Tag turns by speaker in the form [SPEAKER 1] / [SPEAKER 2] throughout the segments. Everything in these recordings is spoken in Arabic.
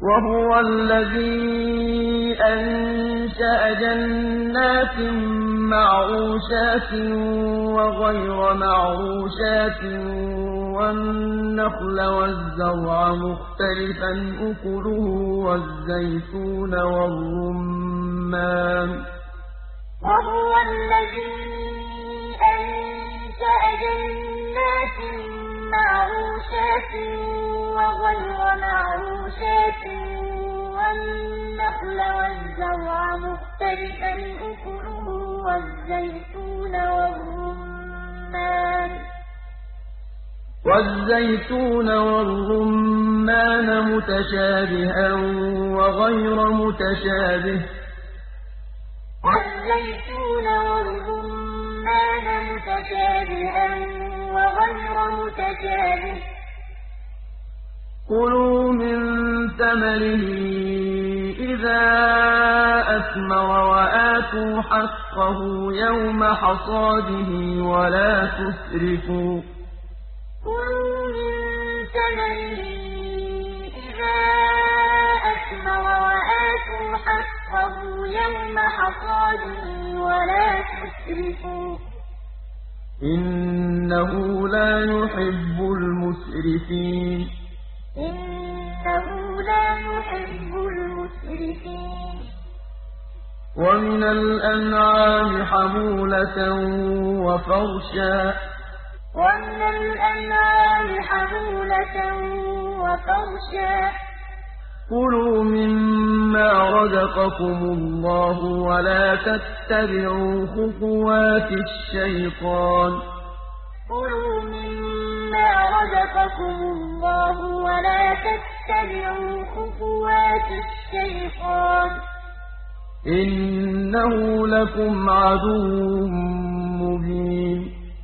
[SPEAKER 1] وَهُوَ الَّذِي أَنشَأَ جَنَّاتٍ مَّعْرُوشَاتٍ وَغَيْرَ مَعْرُوشَاتٍ وَالنَّخْلَ وَالزَّرْعَ مُخْتَلِفًا أُكُلُهُ وَالزَّيْتُونَ وَالرُّمَّانَ ۚ
[SPEAKER 2] وَهُوَ الَّذِي أَنشَأَ جَنَّاتٍ مَّعْرُوشَاتٍ وَغَيْرَ مَعْرُوشَاتٍ وَالنَّخْلَ وَالزَّرْعَ مُخْتَلِفًا أُكُلُهُ
[SPEAKER 1] وَالزَّيْتُونَ وَالرُّمَّانَ مُتَشَابِهًا وَغَيْرَ مُتَشَابِهٍ ۚ كُلُوا مِن ثَمَرِهِ إِذَا أَثْمَرَ وَآتُوا حَقَّهُ يَوْمَ حَصَادِهِ وَلَا تُسْرِفُوا ۚ إِنَّهُ لَا يُحِبُّ الْمُسْرِفِينَ وَمِنَ الْأَنْعَامِ حَمُولَةً وَفَرْشًا ۚ كُلُوا مِمَّا رَزَقَكُمُ اللَّهُ وَلَا تَتَّبِعُوا خُطُوَاتِ الشَّيْطَانِ ۚ إِنَّهُ لَكُمْ عَدُوٌّ مُّبِينٌ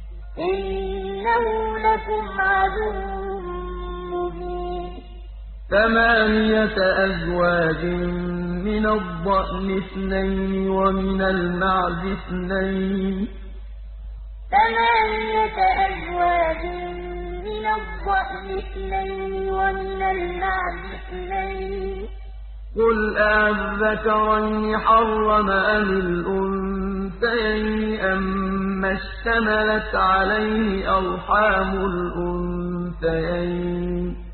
[SPEAKER 1] ثَمَانِيَةَ أَزْوَاجٍ مِّنَ الضَّأْنِ اثْنَيْنِ وَمِنَ الْمَعْزِ اثْنَيْنِ ۗ قُلْ أَعَزَّكَرَيْنِ حَرَّمَ أَمِ الْأُنثَيَيْنِ أَمَّا اشْتَمَلَتْ عَلَيْهِ أَرْحَامُ الْأُنثَيَيْنِ ۖ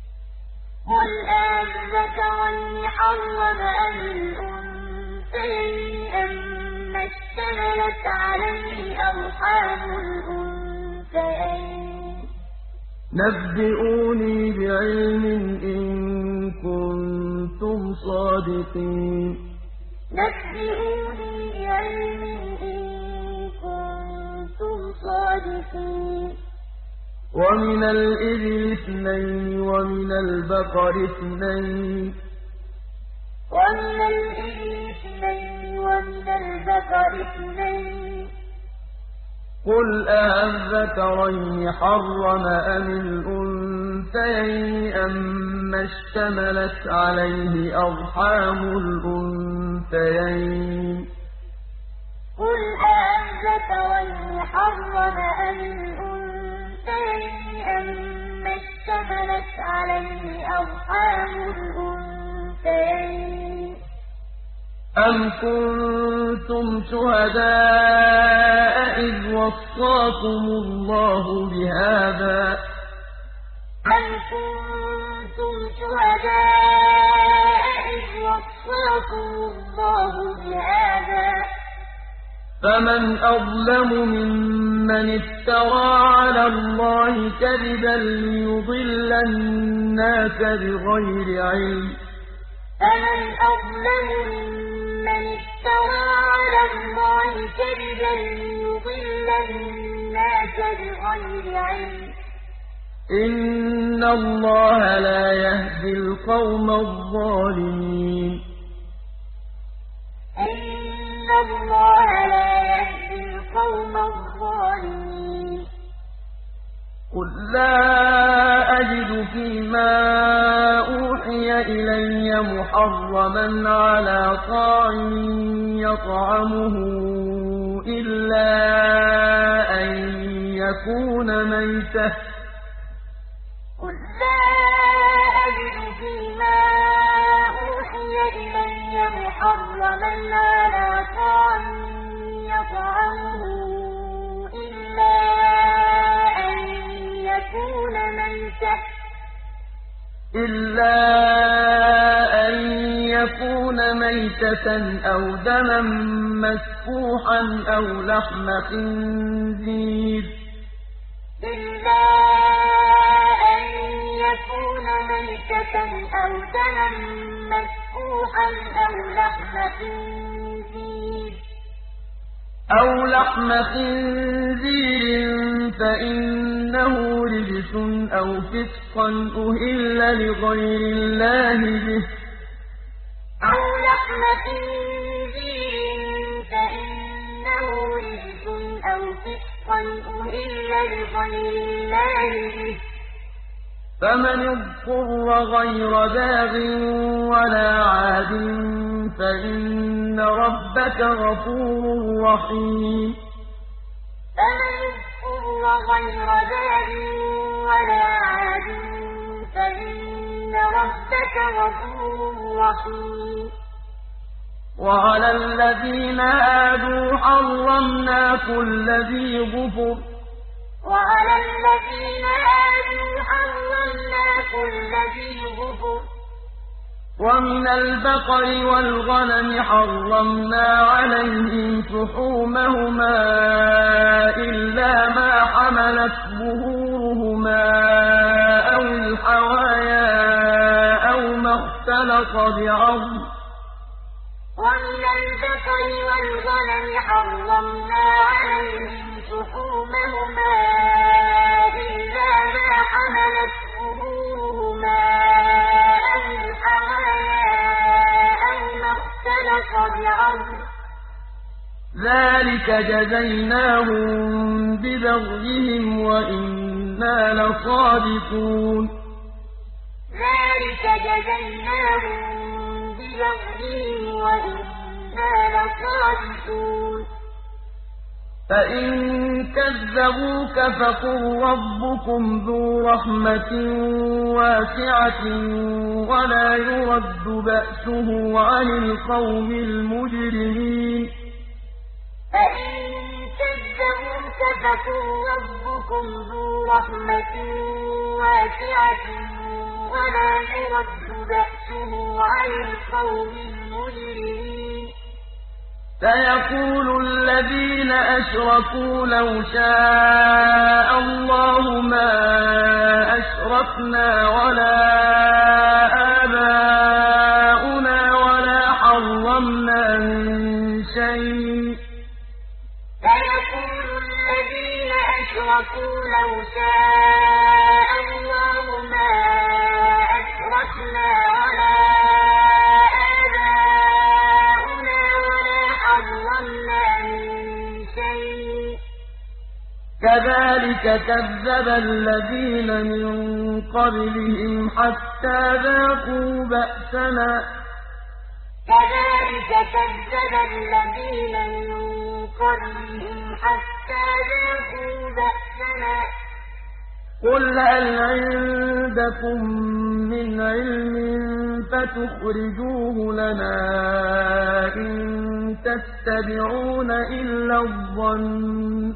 [SPEAKER 1] نَبِّئُونِي بِعِلْمٍ إِن كُنتُمْ صَادِقِينَ وَمِنَ الْإِبِلِ اثْنَيْنِ وَمِنَ الْبَقَرِ اثْنَيْنِ ۗ قُلْ أَأَلذَّكَرَيْنِ حَرَّمَ أَمِ الْأُنثَيَيْنِ أَمَّا اشْتَمَلَتْ عَلَيْهِ أَرْحَامُ الْأُنثَيَيْنِ ۖ أَمْ كُنتُمْ شُهَدَاءَ إِذْ وَصَّاكُمُ اللَّهُ بِهَٰذَا ۚ فَمَنْ أَظْلَمُ مِمَّنِ افْتَرَىٰ عَلَى اللَّهِ كَذِبًا لِّيُضِلَّ النَّاسَ بِغَيْرِ عِلْمٍ ۗ إِنَّ اللَّهَ لَا يَهْدِي الْقَوْمَ الظَّالِمِينَ قُل لَّا أَجِدُ فِي مَا أُوحِيَ إِلَيَّ مُحَرَّمًا عَلَىٰ طَاعِمٍ يَطْعَمُهُ إِلَّا أَن يَكُونَ مَيْتَةً
[SPEAKER 2] محرما على طاعم يطعمه إلا أن يكون ميتة أو دما مسفوحا أو لحم خنزير فإنه رجس أو فسقا أهل لغير الله به فمن اضطر غير باغ ولا عاد فإن ربك غفور رحيم وعلى الذين هادوا حرمنا كل ذي ظفر ومن البقر والغنم حرمنا عليهم شحومهما إلا ما حملت ظهورهما أو الحوايا أو ما اختلط بعظم ذلك جزيناهم ببغيهم وإنا لصادقون فإن كذبوك فقل ربكم ذو رحمة واسعة ولا يرد بأسه عن القوم المجرمين سيقول الذين أشركوا لو شاء الله ما أشركنا ولا آباؤنا ولا حرمنا من شيء كذلك كذب الذين من قبلهم حتى ذاقوا بأسنا قل هل عندكم من علم فتخرجوه لنا إن تتبعون إلا الظن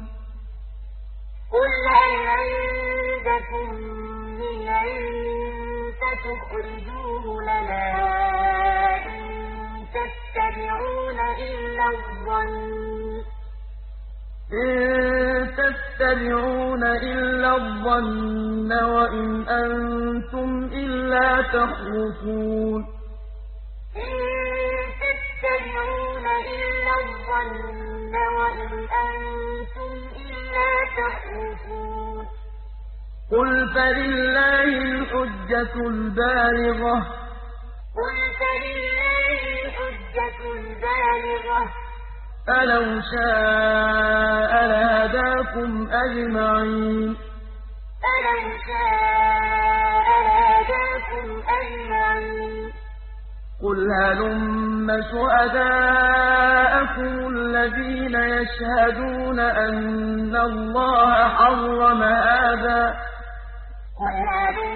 [SPEAKER 2] وإن أنتم إلا تخرصون قل فلله الحجة البالغة فلو شاء لهداكم أجمعين قل هلم شهداءكم الذين يشهدون أن الله حرم هذا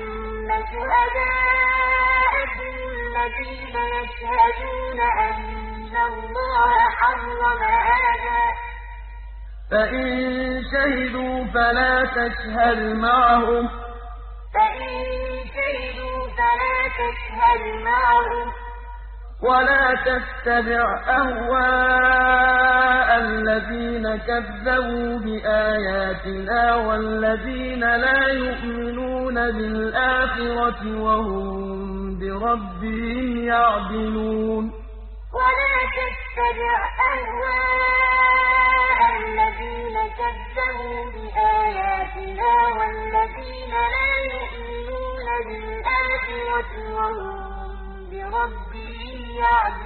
[SPEAKER 2] الذين يشهدون أن
[SPEAKER 3] اللَّهَ حَرَّمَ هَٰذَا ۖ
[SPEAKER 2] فإن شهدوا فلا تشهد معهم ولا تتبع أهواء الذين كذبوا بآياتنا والذين لا يؤمنون بالآخرة وهم بربهم يعدلون
[SPEAKER 3] ولا تتبع أهواء الذين كذبوا بآياتنا والذين لا يؤمنون بالآخرة وهم بربهم يعدلون